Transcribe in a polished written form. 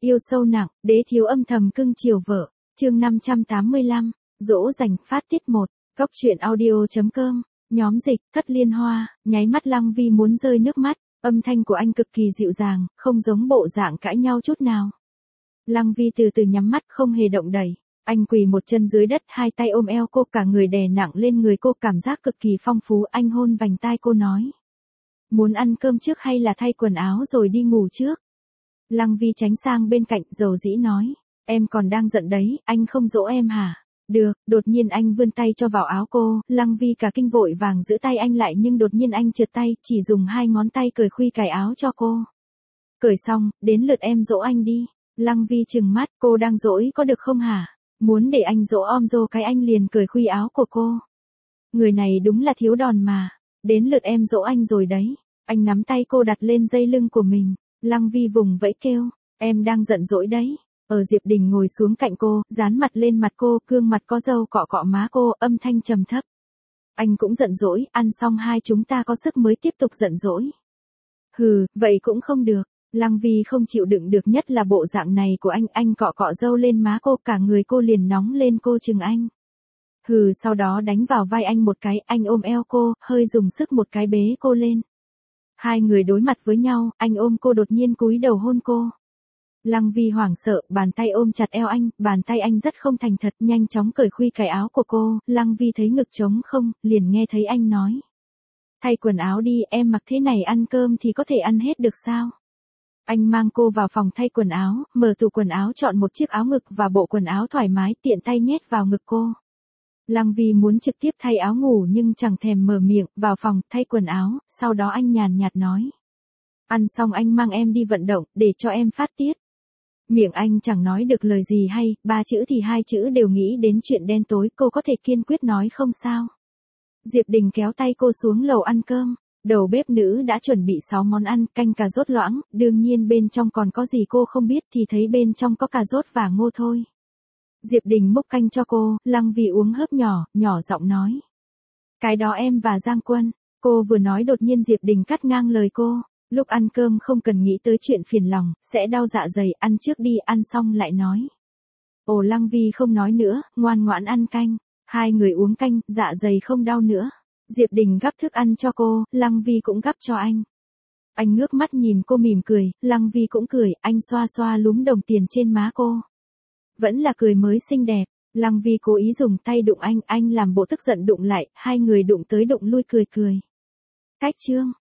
Yêu sâu nặng, đế thiếu âm thầm cưng chiều vợ. Chương 585, dỗ dành, phát tiết 1. Góc truyện audio.com. Nhóm dịch, Thất Liên Hoa. Nháy mắt Lăng Vi muốn rơi nước mắt. Âm thanh của anh cực kỳ dịu dàng, không giống bộ dạng cãi nhau chút nào. Lăng Vi từ từ nhắm mắt, không hề động đậy. Anh quỳ một chân dưới đất, hai tay ôm eo cô, cả người đè nặng lên người cô, cảm giác cực kỳ phong phú. Anh hôn vành tai cô nói: muốn ăn cơm trước hay là thay quần áo rồi đi ngủ trước? Lăng Vi tránh sang bên cạnh, dầu dĩ nói: em còn đang giận đấy, anh không dỗ em hả? Được. Đột nhiên anh vươn tay cho vào áo cô, Lăng Vi cả kinh vội vàng giữ tay anh lại, nhưng đột nhiên anh trượt tay, chỉ dùng hai ngón tay cởi khuy cài áo cho cô. Cởi xong, đến lượt em dỗ anh đi. Lăng Vi trừng mắt: cô đang dỗi có được không hả? Muốn để anh dỗ om dô cái anh liền cởi khuy áo của cô. Người này đúng là thiếu đòn mà. Đến lượt em dỗ anh rồi đấy. Anh nắm tay cô đặt lên dây lưng của mình. Lăng Vi vùng vẫy kêu: em đang giận dỗi đấy. Diệp Đình ngồi xuống cạnh cô, dán mặt lên mặt cô, gương mặt có râu cọ cọ má cô, âm thanh trầm thấp: anh cũng giận dỗi, ăn xong hai chúng ta có sức mới tiếp tục giận dỗi. Hừ, vậy cũng không được. Lăng Vi không chịu đựng được, nhất là bộ dạng này của anh cọ cọ râu lên má cô, cả người cô liền nóng lên, cô chừng anh. Hừ, sau đó đánh vào vai anh một cái, anh ôm eo cô, hơi dùng sức một cái bế cô lên. Hai người đối mặt với nhau, anh ôm cô đột nhiên cúi đầu hôn cô. Lăng Vi hoảng sợ, bàn tay ôm chặt eo anh, bàn tay anh rất không thành thật, nhanh chóng cởi khuy cài áo của cô. Lăng Vi thấy ngực trống không, liền nghe thấy anh nói: thay quần áo đi, em mặc thế này ăn cơm thì có thể ăn hết được sao? Anh mang cô vào phòng thay quần áo, mở tủ quần áo chọn một chiếc áo ngực và bộ quần áo thoải mái, tiện tay nhét vào ngực cô. Lăng Vi muốn trực tiếp thay áo ngủ nhưng chẳng thèm mở miệng, vào phòng thay quần áo, sau đó anh nhàn nhạt nói: ăn xong anh mang em đi vận động, để cho em phát tiết. Miệng anh chẳng nói được lời gì hay, ba chữ thì hai chữ đều nghĩ đến chuyện đen tối, cô có thể kiên quyết nói không sao. Diệp Đình kéo tay cô xuống lầu ăn cơm. Đầu bếp nữ đã chuẩn bị 6 món ăn, canh cà rốt loãng, đương nhiên bên trong còn có gì cô không biết, thì thấy bên trong có cà rốt và ngô thôi. Diệp Đình múc canh cho cô, Lăng Vi uống hớp nhỏ, nhỏ giọng nói: cái đó em và Giang Quân. Cô vừa nói đột nhiên Diệp Đình cắt ngang lời cô: lúc ăn cơm không cần nghĩ tới chuyện phiền lòng, sẽ đau dạ dày, ăn trước đi, ăn xong lại nói. Ồ, Lăng Vi không nói nữa, ngoan ngoãn ăn canh. Hai người uống canh, dạ dày không đau nữa. Diệp Đình gắp thức ăn cho cô, Lăng Vi cũng gắp cho anh. Anh ngước mắt nhìn cô mỉm cười, Lăng Vi cũng cười, anh xoa xoa lúm đồng tiền trên má cô. Vẫn là cười mới xinh đẹp. Lăng Vi cố ý dùng tay đụng anh làm bộ tức giận đụng lại, hai người đụng tới đụng lui cười cười. Cách chương.